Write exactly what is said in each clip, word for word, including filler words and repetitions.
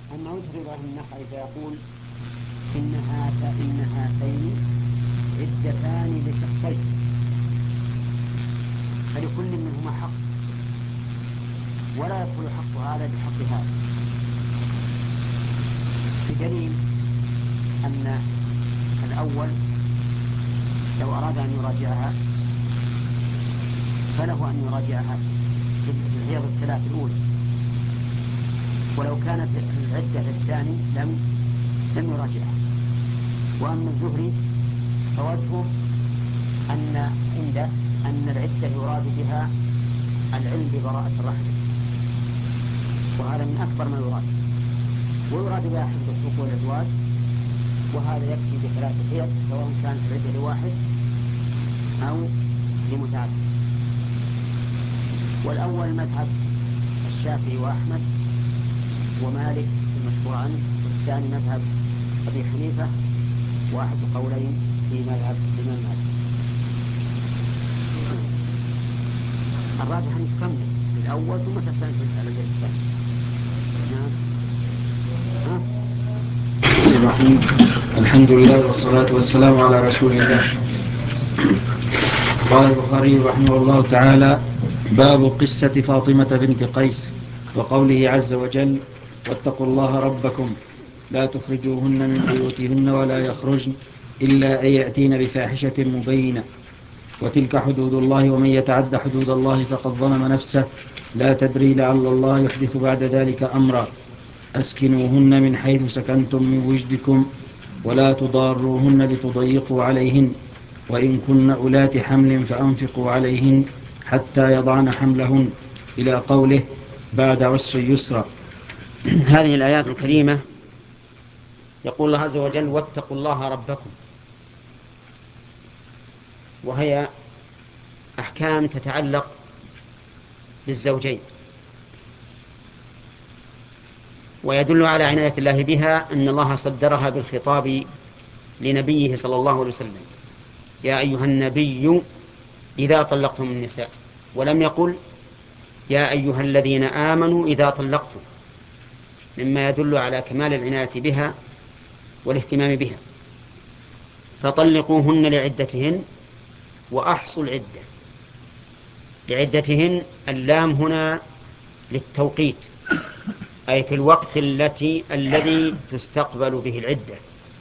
أما يظهر ظاهر النخعي فيقول إنها فإن هاتين عدتان لشخصين فلكل منهما حق ولا يدخل حق هذا بحق هذا، بدليل أن الأول لو أراد أن يراجعها فله أن يراجعها في الحيض الثلاث الأولى، ولو كانت العدة الثاني لم لم يراجعها. وأما الزهري فوجهه أن عنده أن العدة يراد بها العلم ببراءة الرحم، وهذا من أكبر ما يراد، ويراد بها حفظ الحقوق والأزواج، وهذا يكفي بثلاث حيض سواء كانت العدة لواحد أو لمتعدد. والأول مذهب الشافعي وأحمد ومالك المشهور عنه، والثاني مذهب أبي حنيفة واحد قولين في مذهب الإمام مالك. الراجح أن تكمل الأول ثم تسأل على الثاني. نعم. الرحيم. الحمد لله والصلاة والسلام على رسول الله. قال البخاري رحمه الله تعالى: باب قصة فاطمة بنت قيس وقوله عز وجل: واتقوا الله ربكم لا تخرجوهن من بيوتهن ولا يخرجن إلا أن يأتين بفاحشة مبينة وتلك حدود الله ومن يتعد حدود الله فقد ظلم نفسه لا تدري لعل الله يحدث بعد ذلك أمرا أسكنوهن من حيث سكنتم من وجدكم ولا تضاروهن لتضيقوا عليهن وإن كن أولات حمل فأنفقوا عليهن حتى يضعن حملهن إلى قوله بعد عسر يسرا. هذه الآيات الكريمة يقول الله عز وجل: واتقوا الله ربكم، وهي أحكام تتعلق بالزوجين، ويدل على عناية الله بها أن الله صدرها بالخطاب لنبيه صلى الله عليه وسلم: يا أيها النبي إذا طلقتم النساء، ولم يقل يا أيها الذين آمنوا إذا طلقتم، مما يدل على كمال العناية بها والاهتمام بها. فطلقوهن لعدتهن وأحصوا العدة. لعدتهن اللام هنا للتوقيت، أي في الوقت التي الذي تستقبل به العدة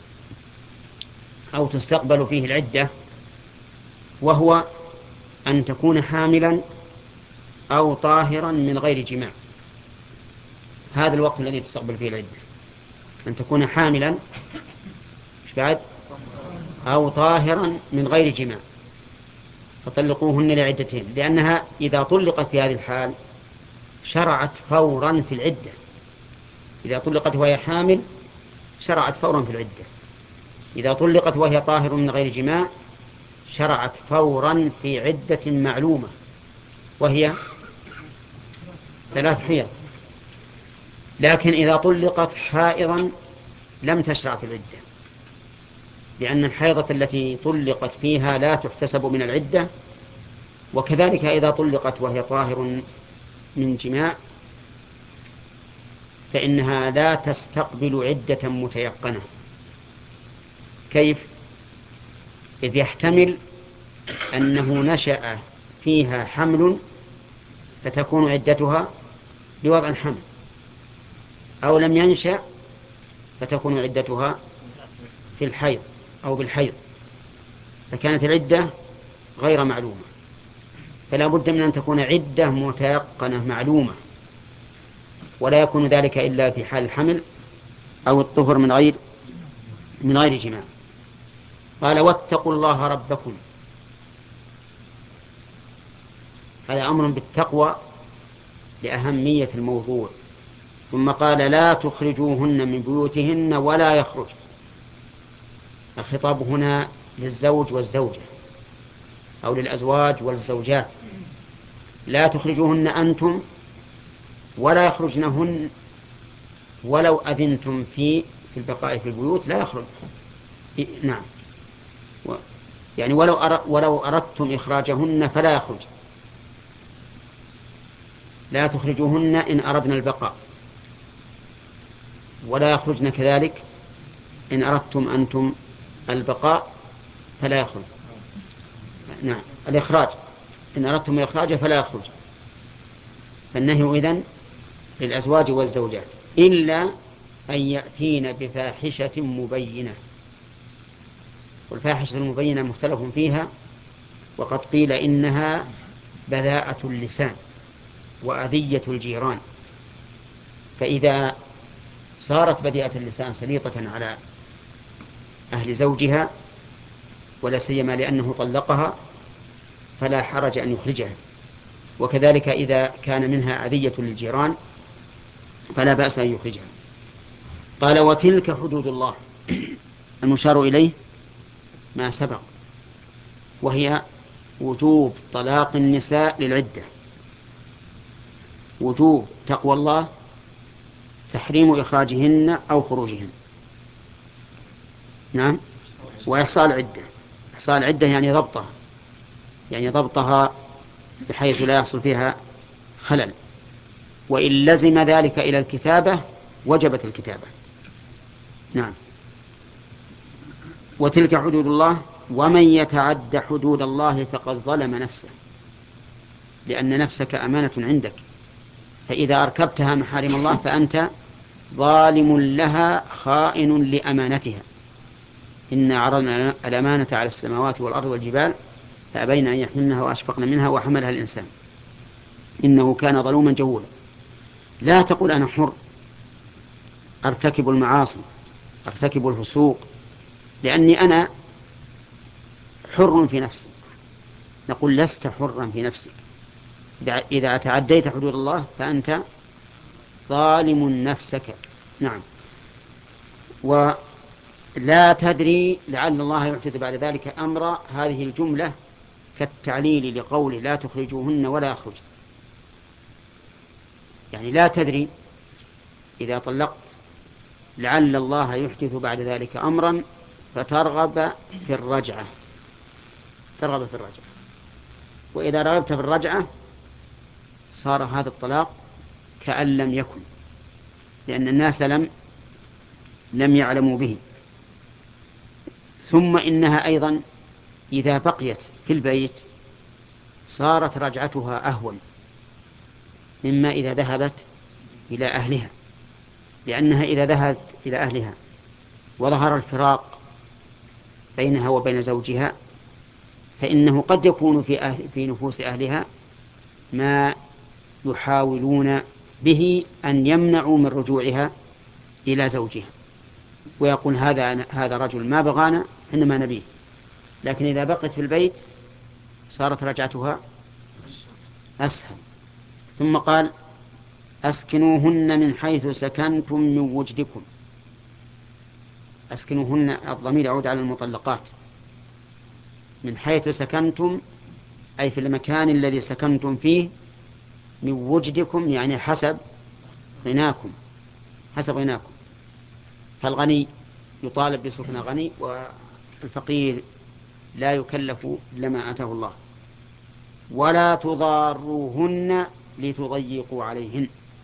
أو تستقبل فيه العدة، وهو أن تكون حاملا أو طاهرا من غير جماع. هذا الوقت الذي تستقبل فيه العدة، أن تكون حاملا بعد أو طاهرا من غير جماع. فطلقوهن لعدتهن، لأنها إذا طلقت في هذه الحال شرعت فورا في العدة. إذا طلقت وهي حامل شرعت فورا في العدة، إذا طلقت وهي طاهر من غير جماع شرعت فورا في عدة معلومة وهي ثلاث حيض. لكن إذا طلقت حائضا لم تشرع في العدة، لأن الحيضة التي طلقت فيها لا تحتسب من العدة، وكذلك إذا طلقت وهي طاهر من جماع فإنها لا تستقبل عدة متيقنة. كيف؟ إذ يحتمل أنه نشأ فيها حمل فتكون عدتها بوضع الحمل، أو لم ينشأ فتكون عدتها في الحيض أو بالحيض، فكانت العدة غير معلومة. فلا بد من أن تكون عدة متيقنة معلومة، ولا يكون ذلك إلا في حال الحمل أو الطهر من غير من غير جماع. قال: واتقوا الله ربكم، هذا أمر بالتقوى لأهمية الموضوع. ثم قال: لا تخرجوهن من بيوتهن ولا يخرج. الخطاب هنا للزوج والزوجة أو للأزواج والزوجات. لا تخرجوهن أنتم ولا يخرجنهن، ولو أذنتم في في البقاء في البيوت لا يخرج. نعم، يعني ولو أر... ولو أردتم إخراجهن فلا يخرج. لا تخرجوهن إن أردنا البقاء. ولا يخرجن كذلك إن أردتم أنتم البقاء فلا يخرج. نعم الإخراج إن أردتم الإخراج فلا يخرج. فالنهي إذن للأزواج والزوجات إلا أن يأتين بفاحشة مبينة. والفاحشة المبينة مختلف فيها، وقد قيل إنها بذاءة اللسان وأذية الجيران. فإذا صارت بذيئة اللسان سليطة على أهل زوجها ولا سيما لأنه طلقها فلا حرج أن يخرجها. وكذلك إذا كان منها أذية للجيران فلا بأس أن يخرجها. قال وتلك حدود الله. المشار إليه ما سبق، وهي وجوب طلاق النساء للعدة، وجوب تقوى الله، تحريم إخراجهن أو خروجهن. نعم. وإحصاء العدة. إحصاء العدة يعني ضبطها، يعني ضبطها بحيث لا يحصل فيها خلل. وإن لزم ذلك إلى الكتابة وجبت الكتابة. نعم. وتلك حدود الله ومن يتعد حدود الله فقد ظلم نفسه، لأن نفسك أمانة عندك، فإذا أركبتها محارم الله فأنت ظالم لها خائن لأمانتها. إن عرضنا الأمانة على السماوات والأرض والجبال فأبين أن يحملنها وأشفقن منها وحملها الإنسان إنه كان ظلوما جهولا. لا تقول أنا حر أرتكب المعاصي أرتكب الفسوق لأني أنا حر في نفسي. نقول لست حرا في نفسك. إذا تعديت حدود الله فأنت ظالم نفسك. نعم. ولا تدري لعل الله يحدث بعد ذلك أمر. هذه الجملة كالتعليل لقوله لا تخرجوهن ولا يخرج. يعني لا تدري إذا طلقت لعل الله يحدث بعد ذلك أمرا فترغب في الرجعة ترغب في الرجعة وإذا رغبت في الرجعة صار هذا الطلاق كأن لم يكن، لأن الناس لم لم يعلموا به. ثم إنها أيضا إذا بقيت في البيت صارت رجعتها أهون مما إذا ذهبت إلى أهلها، لأنها إذا ذهبت إلى أهلها وظهر الفراق بينها وبين زوجها فإنه قد يكون في, أهل في نفوس أهلها ما يحاولون به أن يمنعوا من رجوعها إلى زوجها، ويقول هذا هذا رجل ما بغانا إنما نبيه. لكن إذا بقت في البيت صارت رجعتها أسهل. ثم قال أسكنوهن من حيث سكنتم من وجدكم. أسكنوهن الضمير يعود على المطلقات. من حيث سكنتم أي في المكان الذي سكنتم فيه، من وجدكم يعني حسب غناكم حسب غناكم. فالغني يطالب بسكن غني والفقير لا يكلف لما آتاه الله. ولا تضاروهن لتضيقوا عليهن.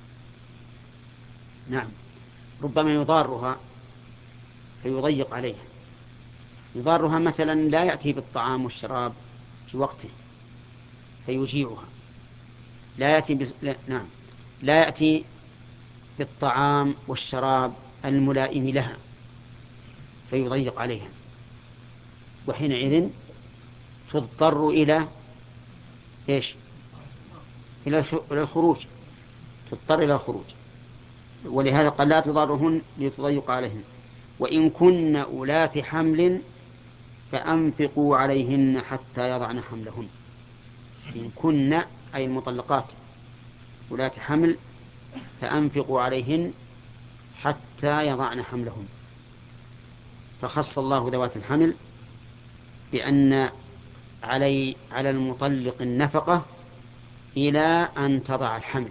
نعم. ربما يضارها فيضيق عليها. يضارها مثلا لا يأتي بالطعام والشراب في وقته فيجيعها، لا يأتي بز... لا... نعم لا يأتي بالطعام والشراب الملائم لها فيضيق عليها، وحينئذ تضطر إلى إيش؟ إلى الخروج تضطر إلى الخروج. ولهذا قال لا تضارهن لتضيق عليهن. وإن كن أولات حمل فأنفقوا عليهن حتى يضعن حملهن. إن كن أي المطلقات أولات حمل فأنفقوا عليهن حتى يضعن حملهن. فخص الله ذوات الحمل بأن علي على المطلق النفقة إلى أن تضع الحمل.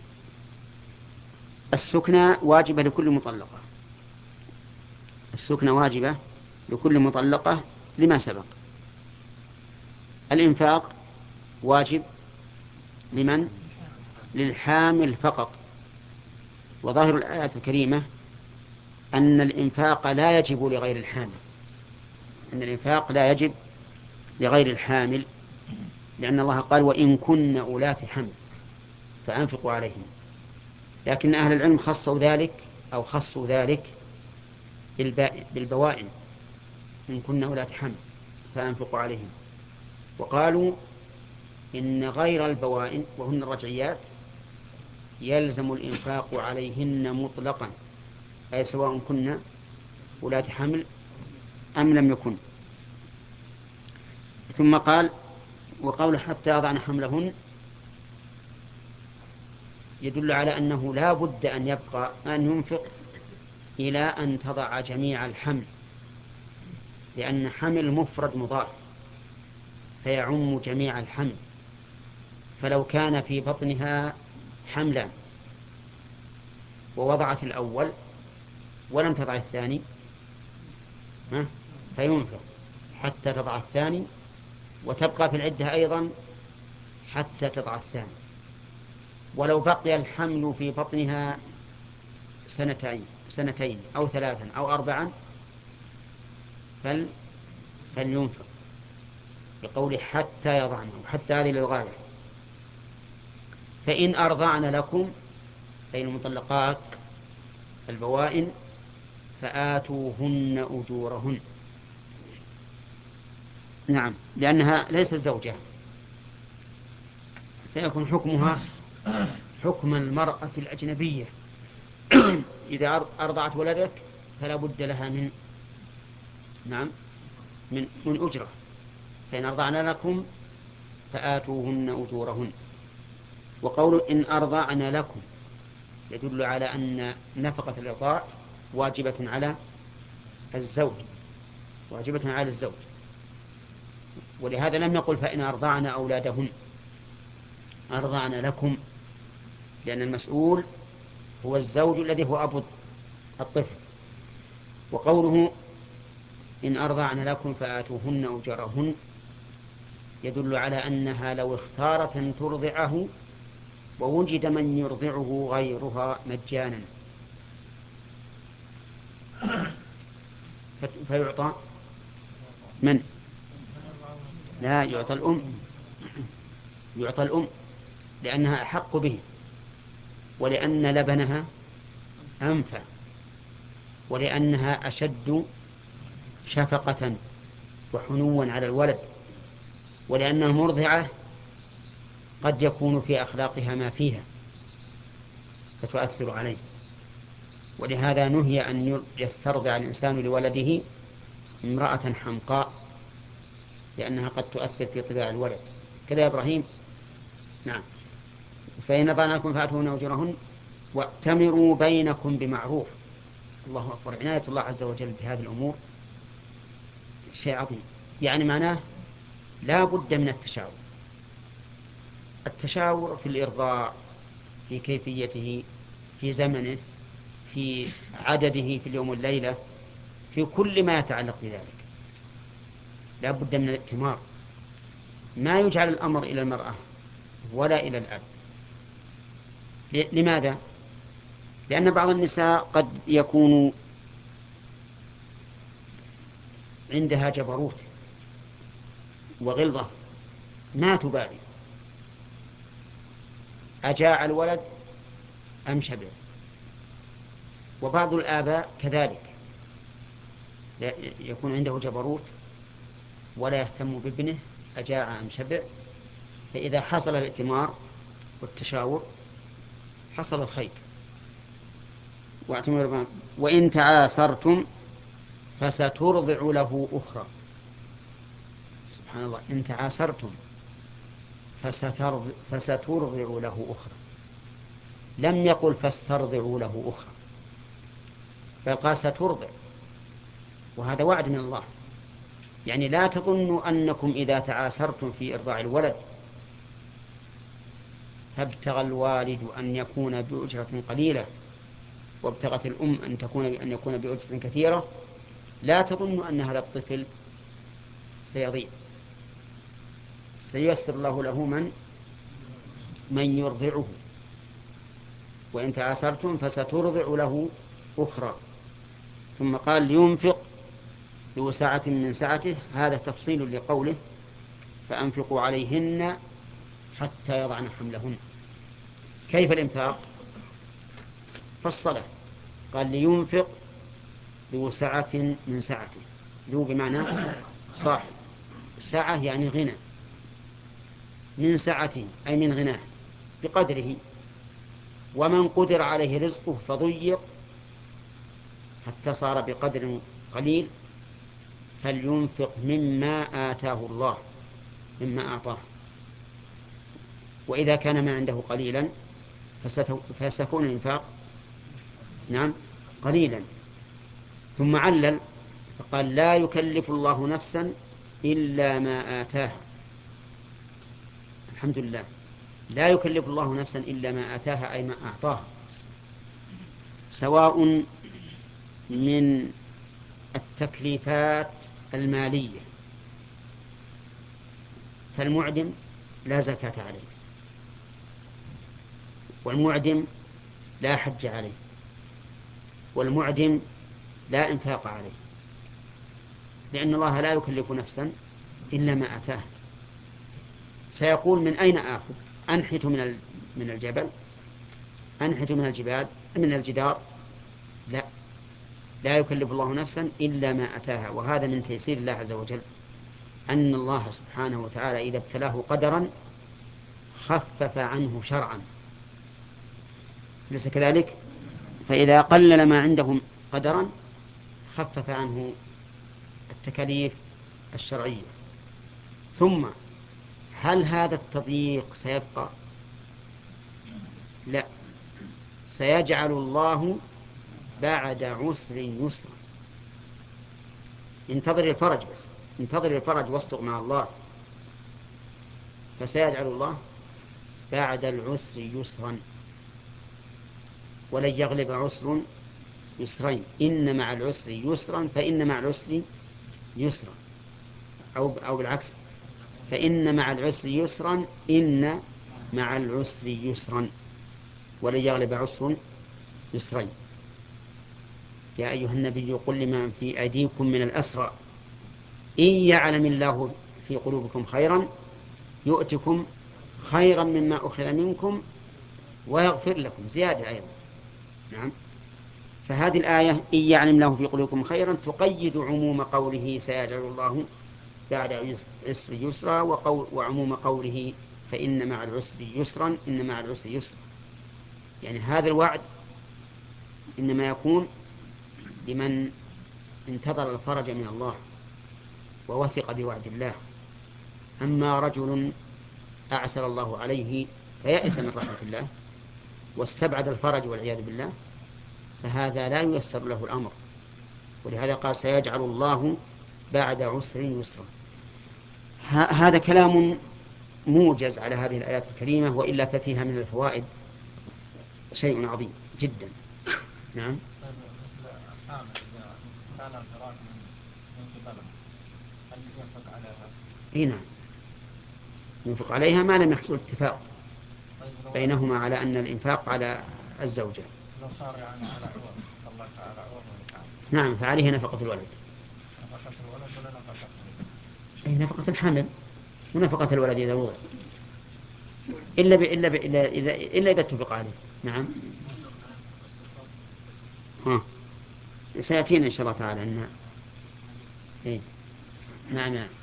السكنى واجبة لكل مطلقة السكنى واجبة لكل مطلقة لما سبق. الإنفاق واجب لمن؟ للحامل فقط. وظاهر الآيات الكريمة أن الإنفاق لا يجب لغير الحامل، أن الإنفاق لا يجب لغير الحامل، لأن الله قال وإن كن أولات حمل فأنفقوا عليهم. لكن أهل العلم خصوا ذلك أو خصوا ذلك بالبوائن، إن كن أولات حمل فأنفقوا عليهم، وقالوا إن غير البوائن وهن الرجعيات يلزم الإنفاق عليهن مطلقا، أي سواء كن أولات حمل أم لم يكن. ثم قال وقول حتى يضعن حملهن يدل على أنه لا بد أن يبقى أن ينفق إلى أن تضع جميع الحمل، لأن حمل مفرد مضاف فيعم جميع الحمل. فلو كان في بطنها حملان ووضعت الأول ولم تضع الثاني فينفق حتى تضع الثاني، وتبقى في العدة أيضا حتى تضع الثاني. ولو بقي الحمل في بطنها سنتين سنتين أو ثلاثا أو أربعا فل فلينفق بقول حتى يضعن، وحتى هذه للغاية. فإن أرضعن لكم أي المطلقات البوائن فآتوهن أجورهن. نعم، لأنها ليست زوجة فيكون حكمها حكم المرأة الأجنبية. إذا أرضعت ولدك فلا بد لها من نعم من, من أجرة. فإن أرضعن لكم فآتوهن أجورهن. وقول إن أرضعن لكم يدل على أن نفقة الإرضاع واجبة على الزوج واجبة على الزوج، ولهذا لم يقل فإن أرضعن أولادهن، أرضعن لكم، لأن المسؤول هو الزوج الذي هو أبو الطفل. وقوله إن أرضعن لكم فآتوهن أجورهن يدل على أنها لو اختارت أن ترضعه ووجد من يرضعه غيرها مجانا فيعطى من؟ لا، يعطى الأم، يعطى الأم لأنها أحق به، ولأن لبنها أنفع، ولأنها أشد شفقة وحنوا على الولد، ولأن المرضعة قد يكون في أخلاقها ما فيها فتؤثر عليه. ولهذا نهي أن يسترضع الإنسان لولده امرأة حمقاء، لأنها قد تؤثر في طباع الولد. كذا يا إبراهيم؟ نعم. فإن أطعنكم فآتوهن أجورهن وأتمروا بينكم بمعروف. الله أكبر، عناية الله عز وجل بهذه الأمور شيء عظيم. يعني معناه لا بد من التشاور، التشاور في الإرضاع، في كيفيته، في زمنه، في عدده في اليوم والليلة، في كل ما يتعلق بذلك لا بد من الائتمار. ما يجعل الأمر إلى المرأة ولا إلى الأب. لماذا؟ لأن بعض النساء قد يكون عندها جبروت وغلظة ما تبالي أجاع الولد أم شبع. وبعض الآباء كذلك يكون عنده جبروت ولا يهتم بابنه أجاع أم شبع، فإذا حصل الائتمار والتشاور حصل الخير. وإن تعاسرتم فسترضع له أخرى. سبحان الله، إن تعاسرتم فسترضع له أخرى، لم يقل فاسترضعوا له أخرى، بل قال سترضع، وهذا وعد من الله. يعني لا تظنوا أنكم إذا تعاسرتم في إرضاع الولد فابتغى الوالد أن يكون بأجرة قليلة وابتغت الأم أن تكون أن يكون بأجرة كثيرة، لا تظنوا أن هذا الطفل سيضيع، سييسر الله له من من يرضعه. وإن تعاسرتم فسترضع له أخرى. ثم قال لينفق ذو سعة من سعته، هذا تفصيل لقوله فأنفقوا عليهن حتى يضعن حملهن. كيف الإنفاق؟ فالصلاة قال لينفق ذو سعة من سعته، ذو بمعنى صاحب، سعة يعني غنى، من سعته أي من غناه بقدره، ومن قدر عليه رزقه فضيق حتى صار بقدر قليل فلينفق مما آتاه الله، مما أعطاه. وإذا كان ما عنده قليلا فسيكون الإنفاق نعم قليلا. ثم علل فقال لا يكلف الله نفسا إلا ما آتاها. الحمد لله، لا يكلف الله نفسا إلا ما آتاها أي ما أعطاها، سواء من التكليفات المالية، فالمعدم لا زكاة عليه، والمعدم لا حج عليه، والمعدم لا إنفاق عليه، لأن الله لا يكلف نفسا إلا ما آتاها. سيقول من أين آخذ؟ أنحت من من الجبل، أنحت من الجبال من الجدار؟ لا، لا يكلف الله نفسا إلا ما أتاها. وهذا من تيسير الله عز وجل، أن الله سبحانه وتعالى إذا ابتلاه قدرا خفف عنه شرعا، ليس كذلك؟ فإذا قلل ما عندهم قدرا خفف عنه التكاليف الشرعية. ثم هل هذا التضييق سيبقى؟ لا، سيجعل الله بعد عسر يسرا. انتظر الفرج، بس انتظر الفرج واصدق مع الله، فسيجعل الله بعد العسر يسرا، ولن يغلب عسر يسرين، إن مع العسر يسرا فإن مع العسر يسرا، أو أو بالعكس، فإن مع العسر يسرا إن مع العسر يسرا، ولن يغلب عسر يسرين. يا أيها النبي قل لمن في أيديكم من الأسرى إن يعلم الله في قلوبكم خيرا يؤتكم خيرا مما أخذ منكم ويغفر لكم، زيادة أيضا. نعم، فهذه الآية إن يعلم الله في قلوبكم خيرا تقيد عموم قوله سيجعل الله بعد عسر يسرا، وعموم قوله فإن مع العسر يسرا إن مع العسر يسرا. يعني هذا الوعد إنما يكون لمن انتظر الفرج من الله ووثق بوعد الله. أما رجل أعسر الله عليه فيأس من رحمة الله واستبعد الفرج والعياذ بالله، فهذا لا ييسر له الأمر. ولهذا قال سيجعل الله بعد عسر يسرا. هذا كلام موجز على هذه الآيات الكريمة، وإلا ففيها من الفوائد شيء عظيم جدا. نعم. اي نعم، ينفق عليها ما لم يحصل اتفاق بينهما على أن الإنفاق على الزوجة. لو صار يعني على عوض الله تعالى عوض. نعم، فعليه نفقة الولد. نفقة الولد ولا نفقة أي نفقة الحمل ونفقة الولد إذا وضع، إلا ب... إلا ب... إلا إذا إلا إذا اتفق عليه. نعم. ها سيأتينا إن شاء الله تعالى أن إيه؟ نعم نعم.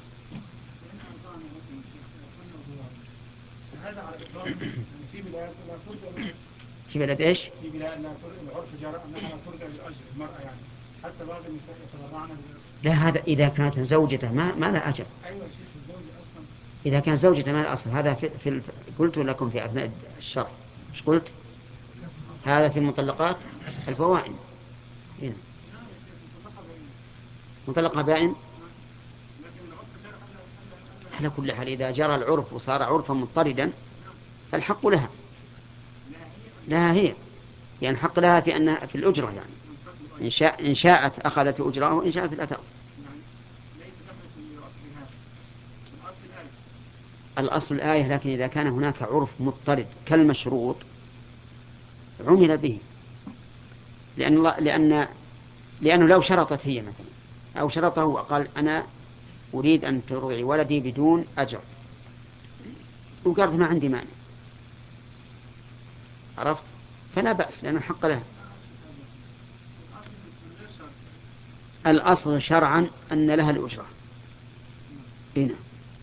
هذا على الإطلاق في بلاد لا ترجع، في بلد إيش؟ في بلاد لا ترجع، العرف جرى أنها لا ترجع بالأجر المرأة، يعني حتى بعض النساء يتبرعن. لا، هذا إذا كانت زوجته ما ما لا أجر. أيوة شيخ، الزوج أصلا إذا كان زوجته ما الأصل. هذا في, في الف... قلت لكم في أثناء الشرح إيش قلت؟ هذا في المطلقات البوائن. هنا مطلقة بائن. على كل حال إذا جرى العرف وصار عرفا مضطردا فالحق لها، لها هي، يعني حق لها في أنها في الأجرة، يعني إن, شاء إن شاءت أخذت أجرة وإن شاءت لا تأخذ. الأصل الآية، لكن إذا كان هناك عرف مضطرد كالمشروط عمل به، لأن, الله لأن لأنه لو شرطت هي مثلا أو شرطه وقال أنا أريد أن ترضعي ولدي بدون أجر، وقالت ما عندي مانع، عرفت؟ فلا بأس لأنه حق لها. الأصل شرعا أن لها الأجرة. هنا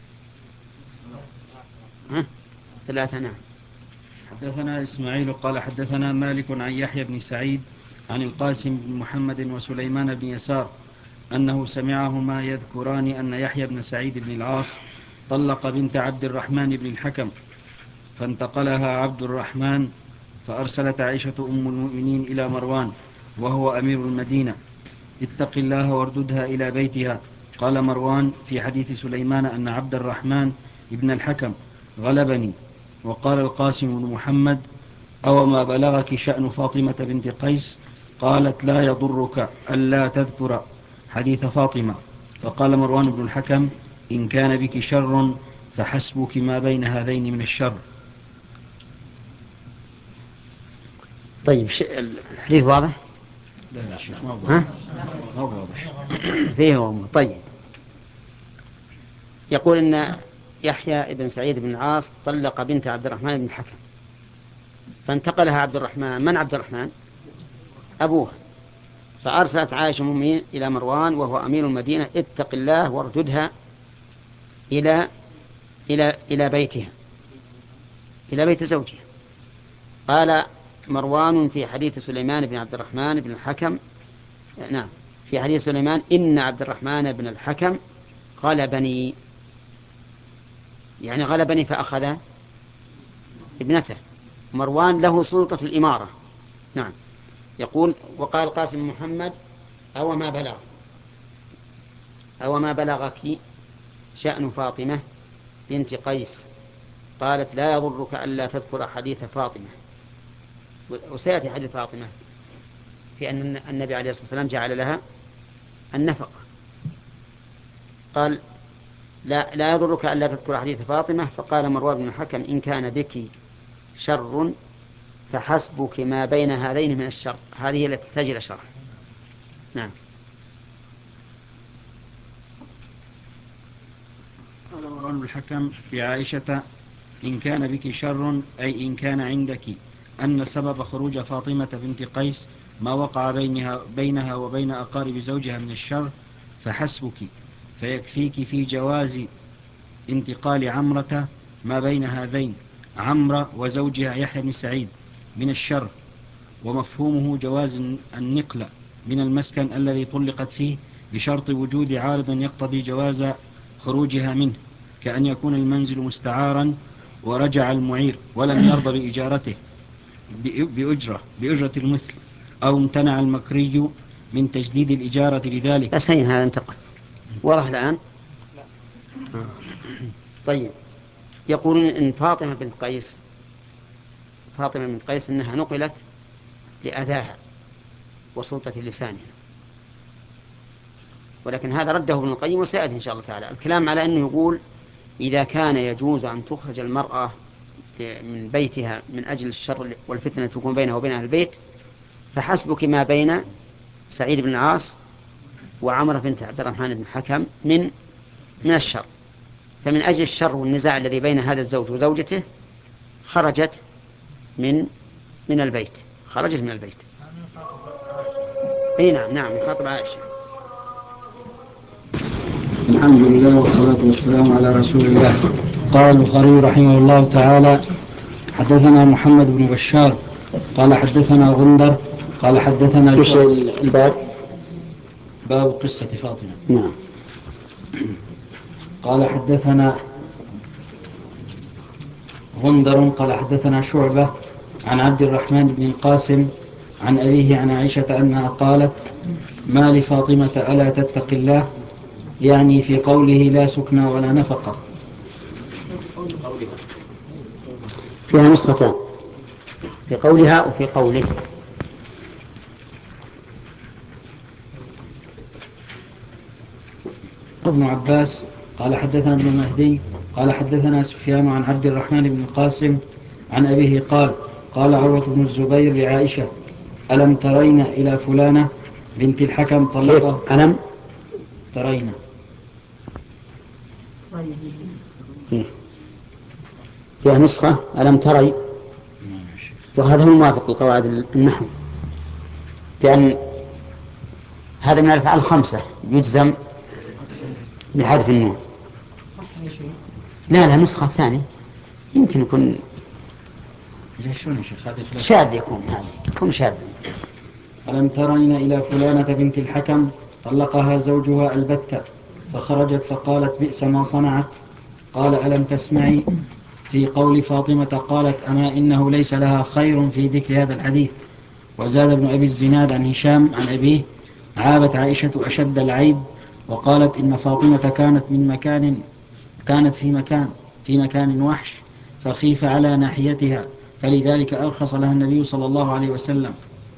ها ثلاثة. نعم. حدثنا إسماعيل قال حدثنا مالك عن يحيى بن سعيد عن القاسم بن محمد وسليمان بن يسار أنه سمعهما يذكران أن يحيى بن سعيد بن العاص طلق بنت عبد الرحمن بن الحكم، فانتقلها عبد الرحمن، فأرسلت عائشة أم المؤمنين إلى مروان وهو أمير المدينة: اتق الله وارددها إلى بيتها. قال مروان في حديث سليمان أن عبد الرحمن ابن الحكم غلبني. وقال القاسم بن محمد: أو ما بلغك شأن فاطمة بنت قيس؟ قالت: لا يضرك ألا تذكر حديث فاطمة. فقال مروان بن الحكم: إن كان بك شر فحسبك ما بين هذين من الشر. طيب الحديث واضح؟ لا لا شيخ ما ها؟ واضح. فيه. طيب يقول إن يحيى بن سعيد بن العاص طلق بنت عبد الرحمن بن الحكم، فانتقلها عبد الرحمن. من عبد الرحمن؟ أبوها. فأرسلت عائشة المؤمنين إلى مروان وهو أمير المدينة: اتق الله وارددها إلى إلى إلى بيتها، إلى بيت زوجها. قال مروان في حديث سليمان بن عبد الرحمن بن الحكم، نعم، في حديث سليمان: إن عبد الرحمن بن الحكم غلبني، يعني غلبني فأخذ ابنته. مروان له سلطة الإمارة. نعم. يقول: وقال القاسم محمد: أو ما بلغ أو ما بلغك شأن فاطمة بنت قيس؟ قالت: لا يضرك ألا تذكر حديث فاطمة. وسيأتي حديث فاطمة في أن النبي عليه الصلاة والسلام جعل لها النفقة. قال: لا, لا يضرك ألا تذكر حديث فاطمة. فقال مروان بن الحكم: إن كان بك شر فحسبك ما بين هذين من الشر. هذه التي تحتاج إلى شرح. نعم. قال مروان بن الحكم في عائشة: إن كان بك شر، أي إن كان عندك أن سبب خروج فاطمة بنت قيس ما وقع بينها, بينها وبين أقارب زوجها من الشر، فحسبك، فيكفيك في جواز انتقال عمرة ما بين هذين، عمرة وزوجها يحيى بن سعيد، من الشر. ومفهومه جواز النقل من المسكن الذي طلقت فيه بشرط وجود عارض يقتضي جواز خروجها منه، كأن يكون المنزل مستعارا ورجع المعير ولم يرضى بإجارته بأجرة, بأجرة المثل، أو امتنع المكري من تجديد الإجارة لذلك. بس هين هذا انتقل. واضح الآن؟ طيب. يقولون إن فاطمة بنت قيس فاطمة بنت قيس إنها نقلت لأذاها وسلطة لسانها، ولكن هذا رده ابن القيم وسيأتي إن شاء الله تعالى الكلام على أنه يقول: إذا كان يجوز أن تخرج المرأة من بيتها من أجل الشر والفتنة تكون بينها وبين أهل البيت، فحسبك ما بين سعيد بن العاص وعمرة بنت عبد الرحمن بن الحكم من من الشر. فمن أجل الشر والنزاع الذي بين هذا الزوج وزوجته خرجت من من البيت خرجت من البيت. اي نعم نعم يخاطب عائشة. الحمد لله والصلاة والسلام على رسول الله. قال البخاري رحمه الله تعالى: حدثنا محمد بن بشار قال حدثنا غندر قال حدثنا الباب باب قصة فاطمة. نعم. قال حدثنا غندر قال حدثنا شعبة عن عبد الرحمن بن القاسم عن أبيه عن عائشة أنها قالت: ما لفاطمة ألا تتق الله، يعني في قوله لا سكنى ولا نفقة. فيها نسختان، في قولها وفي قوله. ابن عباس قال حدثنا ابن مهدي قال حدثنا سفيان عن عبد الرحمن بن القاسم عن أبيه قال: قال عروة بن الزبير لعائشة: ألم ترين إلى فلانة بنت الحكم كيف طلقها. ألم ترين فيه فيها نسخة ألم تري، وهذا هو موافق لقواعد النحو، لأن هذا من الأفعال الخمسة يجزم بحذف النون. لا لا نسخة ثانية يمكن يكون شاذ، يكون هذا يكون شاذ. ألم ترين إلى فلانة بنت الحكم طلقها زوجها البتة فخرجت فقالت بئس ما صنعت. قال ألم تسمعي في قول فاطمة قالت أما إنه ليس لها خير في ذكر هذا الحديث. وزاد ابن أبي الزناد عن هشام عن أبيه عابت عائشة أشد العيب وقالت إن فاطمة كانت من مكان كانت في مكان في مكان وحش فخيف على ناحيتها فلذلك أرخص لها النبي صلى الله عليه وسلم.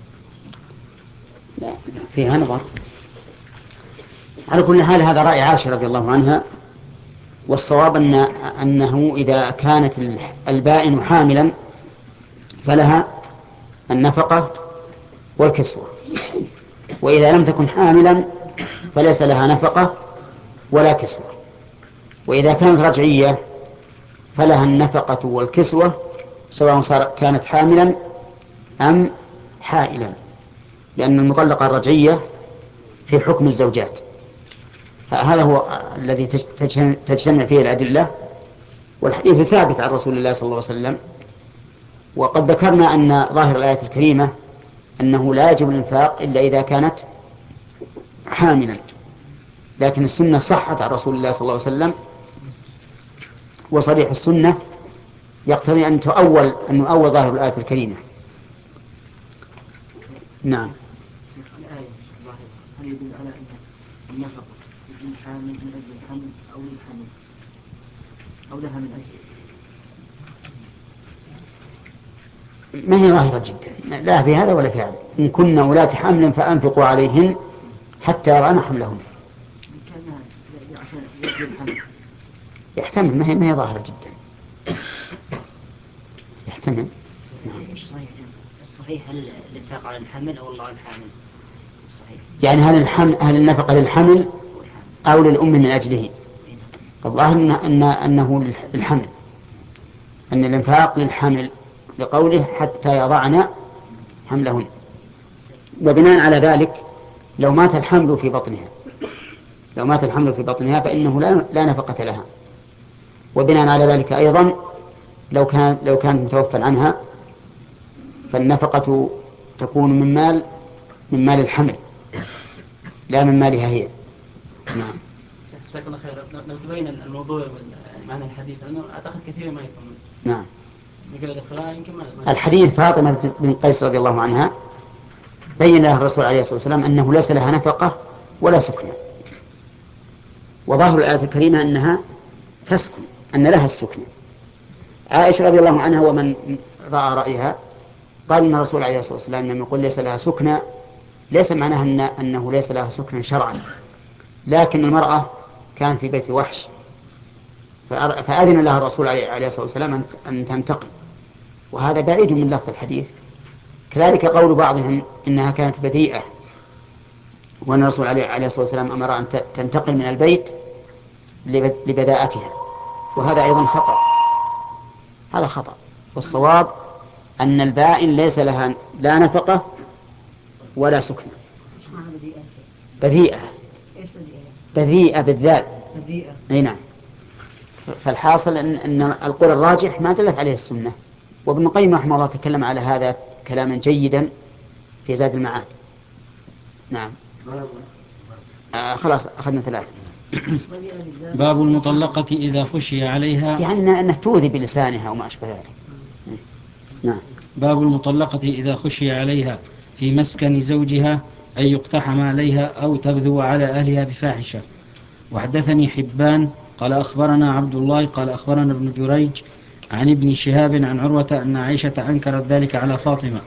لا فيها نظر. على كل حال هذا رأي عائشة رضي الله عنها، والصواب أن أنه إذا كانت البائن حاملا فلها النفقة والكسوة، وإذا لم تكن حاملا فليس لها نفقة ولا كسوة. وإذا كانت رجعية فلها النفقة والكسوة سواء صار كانت حاملا أم حائلا، لأن المطلقة الرجعية في حكم الزوجات. هذا هو الذي تجتمع فيه الأدلة، والحديث ثابت عن رسول الله صلى الله عليه وسلم. وقد ذكرنا أن ظاهر الآية الكريمة أنه لا يجب الإنفاق إلا إذا كانت حاملا، لكن السنة صحت عن رسول الله صلى الله عليه وسلم، وصريح السنة يقتضي أن تؤول أن نؤول ظاهر الآية الكريمة. نعم. الآية هل يدل على أن النفقة للحامل من أجل الحمل أو للحمل أو لها من أجل؟ ما هي ظاهرة جدا، لا في هذا ولا في هذا. إن كن أولات حمل فأنفقوا عليهن حتى يضعن حملهن. يحتمل، ما هي ما هي ظاهرة جدا، يحتمل. الصحيح هل الإنفاق على الحمل أو الله الحامل؟ الصحيح يعني هل الحمل هل النفقة للحمل أو للأم من أجله؟ الظاهر إن أن أنه للحمل، أن الإنفاق للحمل لقوله حتى يضعن حملهن. وبناء على ذلك لو مات الحمل في بطنها لو مات الحمل في بطنها فإنه لا, لا نفقة لها. وبناء على ذلك أيضا لو كان لو كانت متوفى عنها فالنفقة تكون من مال من مال الحمل لا من مالها هي. نعم. جزاك الله خير. لو تبين الموضوع معنى الحديث لأنه أعتقد كثير ما يفهم. نعم. يمكن ما الحديث فاطمة بن قيس رضي الله عنها بين لها الرسول عليه الصلاة والسلام أنه ليس لها نفقة ولا سكنة، وظاهر الآية الكريمة أنها تسكن، أن لها السكنة. عائشة رضي الله عنها ومن رأى رأيها قال إن الرسول عليه الصلاة والسلام لما يقول ليس لها سكنة ليس معناها أن أنه ليس لها سكنة شرعا، لكن المرأة كان في بيت وحش فأذن لها الرسول عليه الصلاة والسلام أن تنتقل، وهذا بعيد من لفظ الحديث. كذلك قول بعضهم إنها كانت بذيئة وأن الرسول عليه الصلاة والسلام أمر أن تنتقل من البيت لبذاءتها، وهذا أيضا خطأ. هذا خطأ، والصواب أن البائن ليس لها لا نفقة ولا سكنة. بذيئة بذيئة بالذال. أي نعم. فالحاصل أن, أن القول الراجح ما دلت عليه السنة، وابن القيم رحمه الله تكلم على هذا كلاما جيدا في زاد المعاد. نعم. آه خلاص أخذنا ثلاثة. باب المطلقة إذا خشي عليها، يعني أنه تؤذي بلسانها وما أشبه ذلك. نعم. باب المطلقة إذا خشي عليها في مسكن زوجها أن يقتحم عليها أو تبذو على أهلها بفاحشة. وحدثني حبان قال أخبرنا عبد الله قال أخبرنا ابن جريج عن ابن شهاب عن عروة أن عائشة أنكرت ذلك على فاطمة.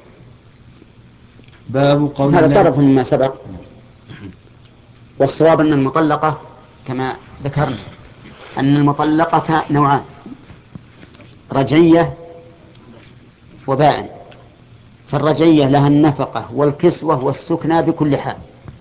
باب قول هذا طرف مما سبق، والصواب أن المطلقة كما ذكرنا أن المطلقة نوعان: رجعية وبائن. فالرجعية لها النفقة والكسوة والسكنى بكل حال،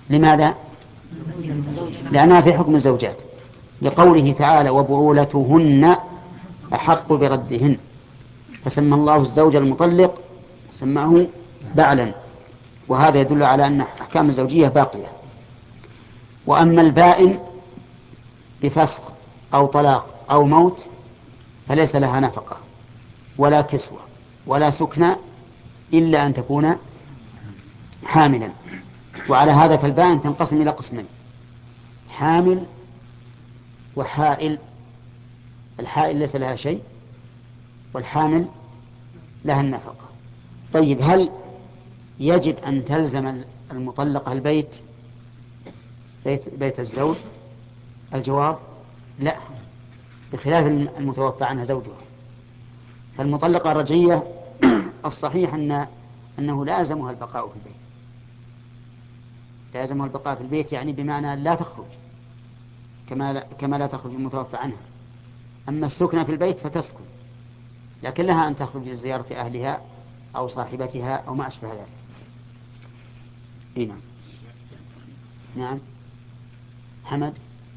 لماذا؟ لأنها في حكم الزوجات، لقوله تعالى وبعولتهن أحق بردهن، فسمى الله الزوج المطلق سماه بعلا، وهذا يدل على أن أحكام الزوجية باقية. وأما البائن بفسق أو طلاق أو موت فليس لها نفقة ولا كسوة ولا سكنى إلا أن تكون حاملا. وعلى هذا فالبائن تنقسم إلى قسمين: حامل وحائل. الحائل ليس لها شيء والحامل لها النفقة. طيب، هل يجب أن تلزم المطلقة البيت بيت, بيت الزوج؟ الجواب لا، بخلاف المتوفى عنها زوجها. فالمطلقة الرجعية الصحيح أن أنه لازمها البقاء في البيت، لازمها البقاء في البيت يعني بمعنى لا تخرج كما لا, كما لا تخرج المتوفى عنها. أما السكنة في البيت فتسكن، لكن لها أن تخرج لزيارة أهلها أو صاحبتها أو ما أشبه ذلك. إيه نعم. نعم حمد.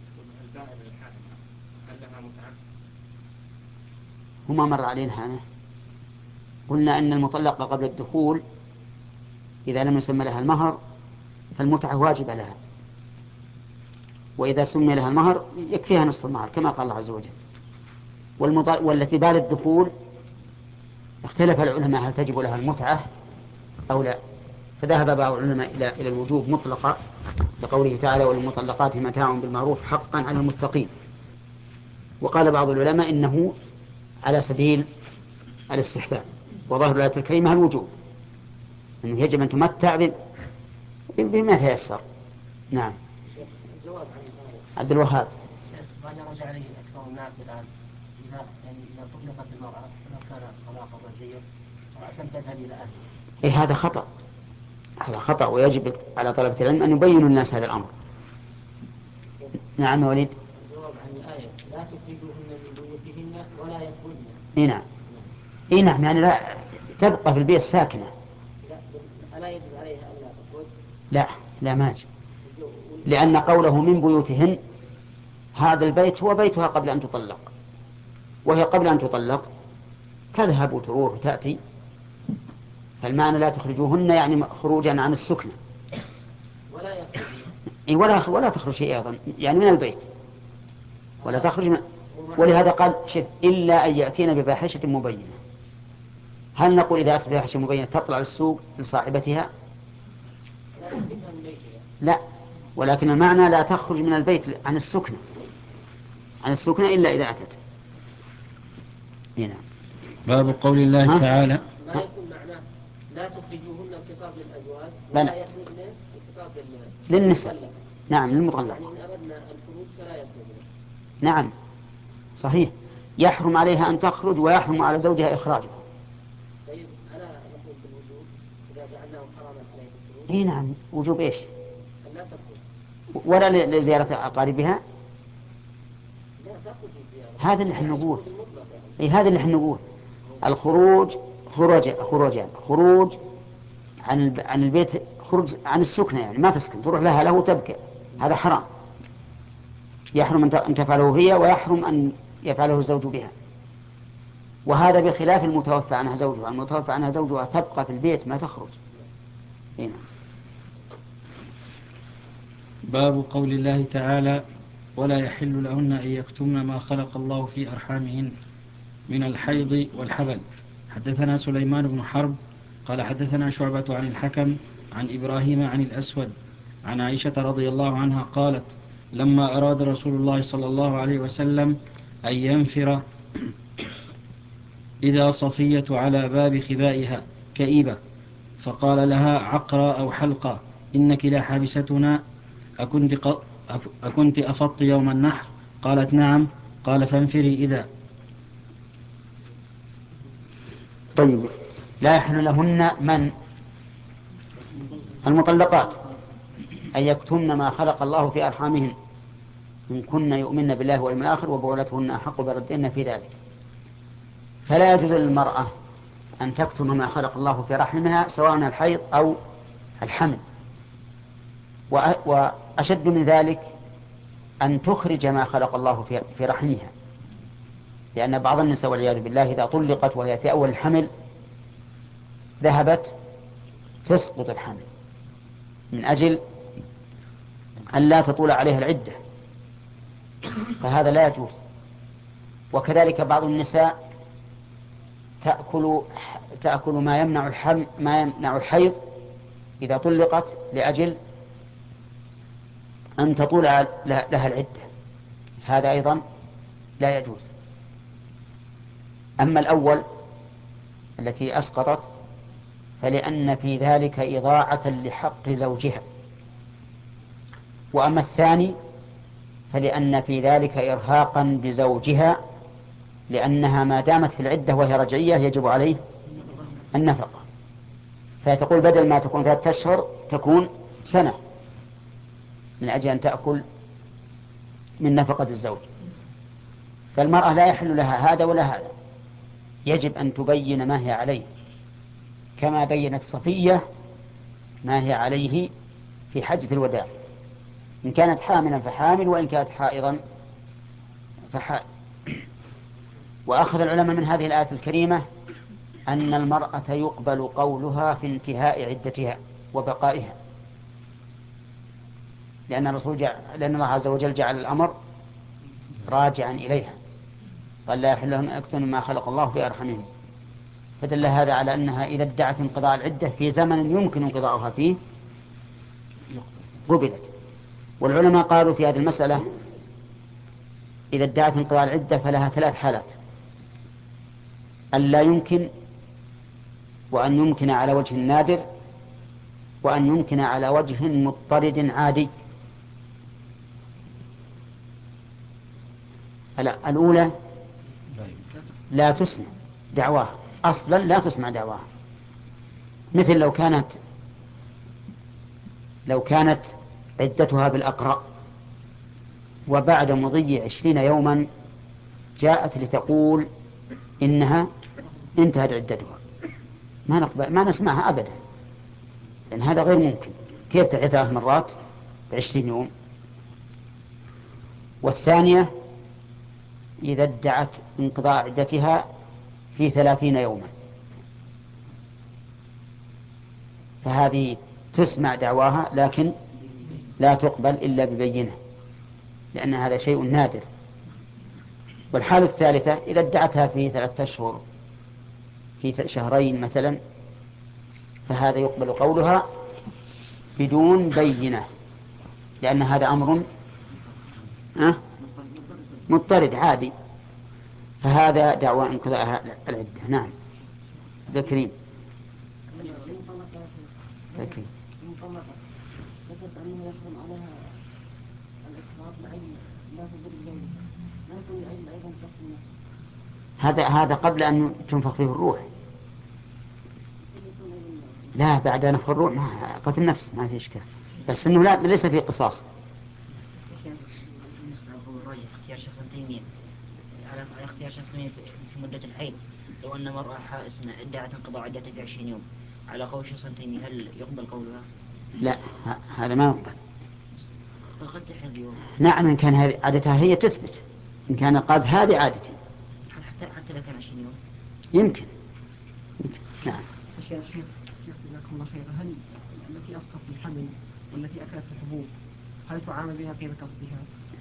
هما مر علينا هذا. قلنا أن المطلقة قبل الدخول إذا لم يسمى لها المهر فالمتعة واجبة لها، وإذا سمي لها المهر يكفيها نصف المهر كما قال الله عز وجل. والمط... والتي بعد الدخول اختلف العلماء هل تجب لها المتعة أو لا، فذهب بعض العلماء إلى إلى الوجوب مطلقا لقوله تعالى والمطلقات متاع بالمعروف حقا على المتقين. وقال بعض العلماء إنه على سبيل الاستحباب، وظاهر الآية الكريمة الوجوب، أنه يجب أن تمتع بما تيسر. نعم. عبد الوهاب. ماذا رجع عليه أكثر الناس الآن إذا يعني إذا طلقت المرأة ولو كان طلاقا رجعيا رأسا تذهب إلى أهلها؟ إيه هذا خطأ، هذا خطأ، ويجب على طلبة العلم أن يبينوا الناس هذا الأمر. نعم وليد. الجواب عن الآية لا تخرجوهن من بيوتهن ولا يخرجن. إيه نعم. إيه نعم، يعني لا تبقى في البيت ساكنة. ألا يجب عليها ألا تخرج؟ لا لا ما يجب، لأن قوله من بيوتهن هذا البيت هو بيتها قبل أن تطلق، وهي قبل أن تطلق تذهب وتروح وتأتي، فالمعنى لا تخرجوهن يعني خروجا عن السكنة. ولا يخرج. إيه ولا ولا تخرج شيء أيضا يعني من البيت ولا تخرج من... ولهذا قال شف إلا أن يأتين بفاحشة مبينة. هل نقول إذا أتت بفاحشة مبينة تطلع للسوق لصاحبتها؟ لا، ولكن المعنى لا تخرج من البيت عن السكنة عن السكنة إلا إذا أتت. هنا باب قول الله تعالى ما يكون معناه لا تخرجوهن الخطاب للأزواج ولا يخرجن الخطاب للنساء. نعم للمطلق. يعني إن أردنا الخروج فلا يخرجن. نعم صحيح، يحرم عليها أن تخرج ويحرم على زوجها إخراجها. طيب ألا نقول بالوجوب إذا جعلناه حراما عليه الخروج؟ إيه نعم وجوب إيش؟ لا تخرج ولا لزيارة أقاربها. لا تخرج زيارة. هذا اللي احنا نقول. إيه هذا اللي احنا نقول الخروج خروج خروجان خروج عن عن البيت، خروج عن السكنة يعني ما تسكن تروح لها له تبكى، هذا حرام، يحرم أن تفعله هي ويحرم أن يفعله الزوج بها. وهذا بخلاف المتوفى عنها زوجها، المتوفى عنها زوجها تبقى في البيت ما تخرج. هنا باب قول الله تعالى ولا يحل لهن أن يكتمن ما خلق الله في أرحامهن من الحيض والحبل. حدثنا سليمان بن حرب قال حدثنا شعبة عن الحكم عن إبراهيم عن الأسود عن عائشة رضي الله عنها قالت لما أراد رسول الله صلى الله عليه وسلم أن ينفر إذا صفية على باب خبائها كئيبة فقال لها عقرى أو حلقة إنك لا حابستنا أكنت, ق... أكنت أفضت يوم النحر؟ قالت نعم. قال فانفري إذا. طيب، لا يحل لهن من المطلقات أن يكتمن ما خلق الله في أرحامهن إن كن يؤمن بالله واليوم الآخر وبعولتهن أحق بردهن في ذلك. فلا يجوز للمرأة أن تكتم ما خلق الله في رحمها سواء الحيض أو الحمل، وأشد من ذلك أن تخرج ما خلق الله في رحمها، لأن بعض النساء والعياذ بالله إذا طلقت وهي في أول الحمل ذهبت تسقط الحمل من أجل أن لا تطول عليها العدة، فهذا لا يجوز. وكذلك بعض النساء تأكل تأكل ما يمنع الحمل ما يمنع الحيض إذا طلقت لأجل أن تطول لها العدة، هذا أيضا لا يجوز. أما الأول التي أسقطت فلأن في ذلك إضاعة لحق زوجها، وأما الثاني فلأن في ذلك إرهاقا بزوجها، لأنها ما دامت في العدة وهي رجعية يجب عليه النفقة، فتقول بدل ما تكون ثلاثة أشهر تكون سنة من أجل أن تأكل من نفقة الزوج. فالمرأة لا يحل لها هذا ولا هذا، يجب أن تبين ما هي عليه، كما بينت صفية ما هي عليه في حجة الوداع، إن كانت حاملا فحامل، وإن كانت حائضا فحائض. وأخذ العلماء من هذه الآية الكريمة أن المرأة يقبل قولها في انتهاء عدتها وبقائها، لأن الرسول جعل لأن الله عز وجل جعل الأمر راجعا إليها، قال لا يحل لهم أن يكتموا ما خلق الله في أرحمهم، فدل هذا على أنها إذا ادعت انقضاء العدة في زمن يمكن انقضاؤها فيه قبلت. والعلماء قالوا في هذه المسألة إذا ادعت انقضاء العدة فلها ثلاث حالات: أن لا يمكن، وأن يمكن على وجه نادر، وأن يمكن على وجه مضطرد عادي. الأولى لا تسمع دعواها، أصلا لا تسمع دعواها، مثل لو كانت لو كانت عدتها بالأقرأ وبعد مضي عشرين يوما جاءت لتقول إنها انتهت عدتها، ما نقبل ما نسمعها أبدا، لأن هذا غير ممكن. كيف تعي ثلاث مرات بعشرين يوم؟ والثانية إذا ادعت انقضاء عدتها في ثلاثين يوما، فهذه تسمع دعواها لكن لا تقبل إلا ببينة، لأن هذا شيء نادر. والحالة الثالثة إذا ادعتها في ثلاثة أشهر، في شهرين مثلا، فهذا يقبل قولها بدون بينة، لأن هذا أمر أه؟ مضطرد عادي، فهذا دعوى انقضاء العدة. نعم ذكرين ذكرين هذا هذا قبل أن تنفخ فيه الروح، لا بعد نفخ الروح ما قتل النفس ما في إشكال، بس إنه لا ليس فيه قصاص. اختيار شخص تيمين على اختيار شخص تيمين في مدة الحيض، لو أن مرأة حائسة ادعت انقضاء عدتها في عشرين يوم على قول شخص تيمين، هل يقبل قولها؟ لا هذا ما يقبل. فقد تحيض يوم. نعم إن كان هذه عادتها هي تثبت، إن كان قد هذه عادتي حتى حتى لو كان عشرين يوم يمكن, يمكن. نعم. شيخ شيخ جزاكم الله خير، هل التي أسقط الحمل والتي أكلت الحبوب هل تعامل بها قيمة قصدها؟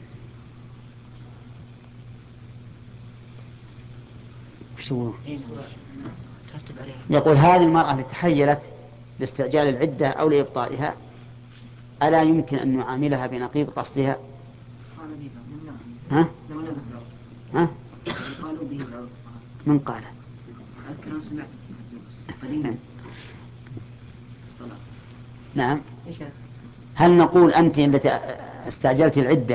يقول هذه المرأة التي تحيلت لاستعجال العدة أو لإبطائها ألا يمكن أن نعاملها بنقيض قصدها؟ ها؟ ها؟ من قال؟ نعم. هل نقول أنت التي استعجلت العدة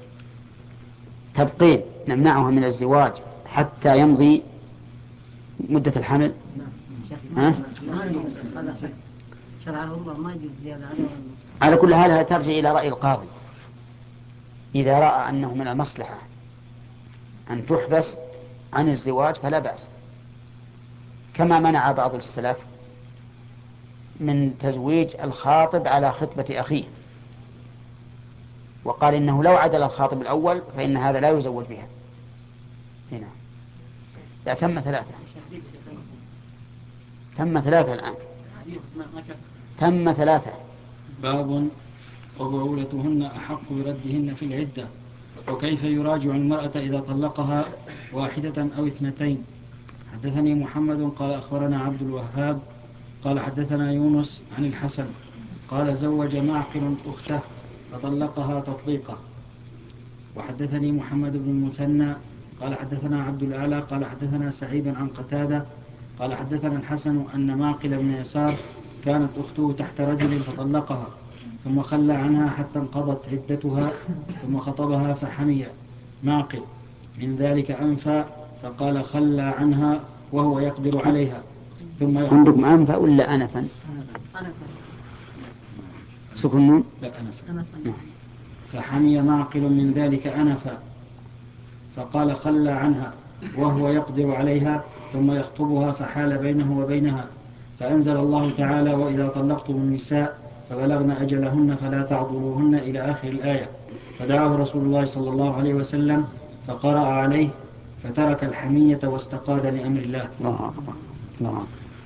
تبقين نمنعها من الزواج حتى يمضي مدة الحمل؟ ها؟ على كل حال ترجع إلى رأي القاضي، إذا رأى أنه من المصلحة أن تحبس عن الزواج فلا بأس، كما منع بعض السلف من تزويج الخاطب على خطبة أخيه وقال إنه لو عدل الخاطب الأول فإن هذا لا يزوج بها. هنا لا تم ثلاثة، تم ثلاثة الآن، تم ثلاثة. باب وبعولتهن أحق بردهن في العدة، وكيف يراجع المرأة إذا طلقها واحدة أو اثنتين. حدثني محمد قال أخبرنا عبد الوهاب قال حدثنا يونس عن الحسن قال زوج معقل أخته فطلقها تطليقة. وحدثني محمد بن المثنى قال حدثنا عبد الأعلى قال حدثنا سعيد عن قتادة قال حدثنا الحسن أن معقل بن يسار كانت أخته تحت رجل فطلقها ثم خلى عنها حتى انقضت عدتها ثم خطبها فحمي معقل من ذلك أنفى فقال خلى عنها وهو يقدر عليها ثم عندكم أنفى ولا أنفا؟ سكنون؟ لا أنفا. فحمي معقل من ذلك أنفا فقال خلى عنها وهو يقدر عليها ثم يخطبها فحال بينه وبينها فأنزل الله تعالى وإذا طلقتم النساء فبلغن أجلهن فلا تعضلوهن إلى آخر الآية. فدعاه رسول الله صلى الله عليه وسلم فقرأ عليه فترك الحمية واستقاد لأمر الله. الله أكبر. الله.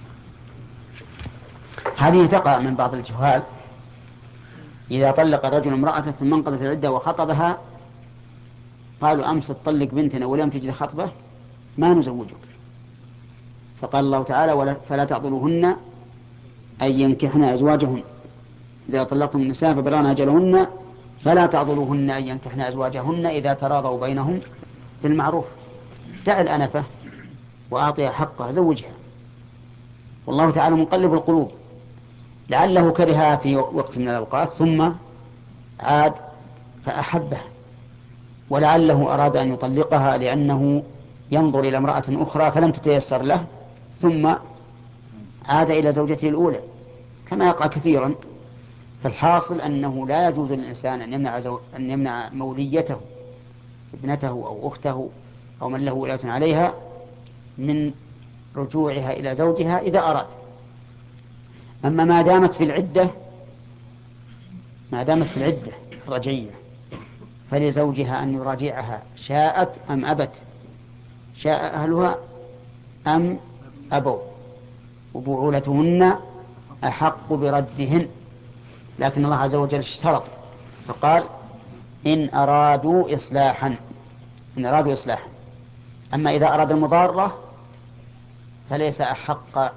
هذه تقع من بعض الجهال إذا طلق الرجل امرأة ثم انقضت العدة وخطبها قالوا أمس تطلق بنتنا ولم تجد خطبة ما نزوجك. فقال الله تعالى فلا تعضلوهن أن ينكحن أزواجهن إذا طلقتم النساء فبلغن أجلهن فلا تعضلوهن أن ينكحن أزواجهن إذا تراضوا بينهم بالمعروف. دع الأنفة وأعطيها حقها زوجها. والله تعالى مقلب القلوب لعله كرهها في وقت من الأوقات ثم عاد فأحبها، ولعله أراد أن يطلقها لأنه ينظر إلى امرأة أخرى فلم تتيسر له ثم عاد إلى زوجته الأولى كما يقع كثيرا. فالحاصل أنه لا يجوز للإنسان أن يمنع, زو... أن يمنع موليته ابنته أو أخته أو من له ولاية عليها من رجوعها إلى زوجها إذا أراد. أما ما دامت في العدة ما دامت في العدة الرجعية فلزوجها أن يراجعها شاءت أم أبت، شاء أهلها أم أبوا، وبعولتهن أحق بردهن. لكن الله عز وجل اشترط فقال إن أرادوا إصلاحا إن أرادوا إصلاحا. أما إذا أراد المضارة فليس أحق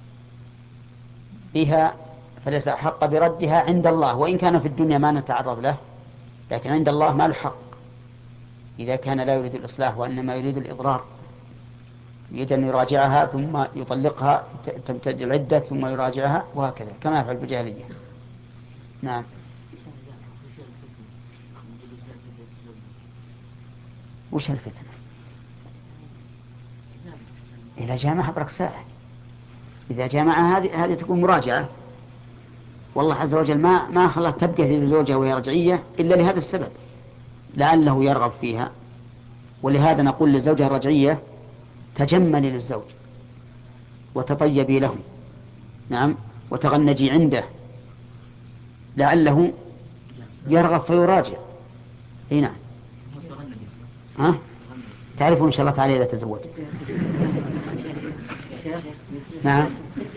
بها فليس أحق بردها عند الله، وإن كان في الدنيا ما نتعرض له لكن عند الله ما الحق إذا كان لا يريد الإصلاح وإنما يريد الإضرار. يريد أن يراجعها ثم يطلقها تمتد العدة ثم يراجعها وهكذا كما يفعل الجاهلية. نعم. وش الفتنة؟ إذا جامعها برك ساعة، إذا جامعها هذه هذه تكون مراجعة. والله عز وجل ما ما خلق تبقى في زوجها وهي رجعية إلا لهذا السبب لعله يرغب فيها. ولهذا نقول للزوجة الرجعية تجملي للزوج وتطيبي له، نعم، وتغنجي عنده لعله يرغب فيراجع. اي نعم. ها تعرفون ان شاء الله تعالى اذا تزوجت. نعم.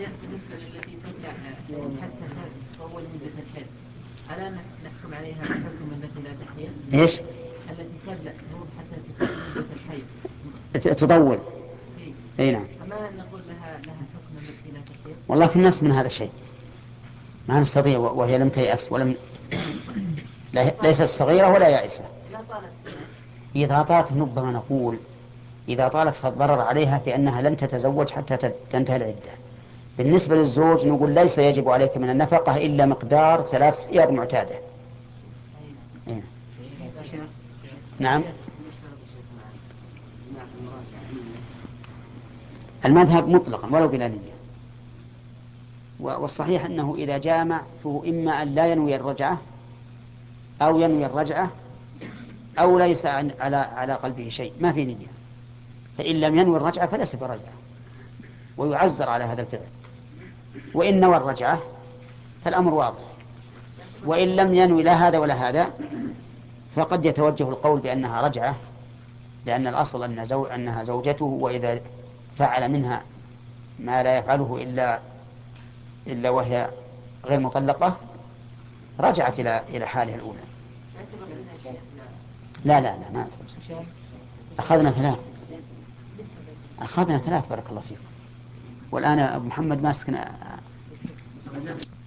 ألا نحكم عليها بحكم التي لا تحيض؟ ايش؟ التي تبدأ حتى تكون مدة الحيض تطول. اي نعم. فما نقول لها لها حكم التي لا تحيض؟ والله في النفس من هذا الشيء ما نستطيع وهي لم تيأس ولم ليست صغيرة ولا يائسة. إذا طالت ربما نقول إذا طالت فالضرر عليها بأنها لن تتزوج حتى تنتهي العدة. بالنسبة للزوج نقول ليس يجب عليك من النفقة إلا مقدار ثلاث حيض معتادة. إيه. نعم. المذهب مطلقا ولو بلا نية، والصحيح أنه إذا جامع فهو إما أن لا ينوي الرجعة أو ينوي الرجعة أو ليس على على قلبه شيء ما في نية. فإن لم ينوي الرجعة فليس برجعة ويعزر على هذا الفعل. وإن نوى الرجعة فالأمر واضح، وإن لم ينوي لا هذا ولا هذا فقد يتوجه القول بأنها رجعة، لأن الأصل أن زو... أنها زوجته، وإذا فعل منها ما لا يفعله إلا إلا وهي غير مطلقة رجعت إلى إلى حالها الأولى. لا لا لا ما أتوجه. أخذنا ثلاث أخذنا ثلاث بارك الله فيكم. والآن أبو محمد ماسكنا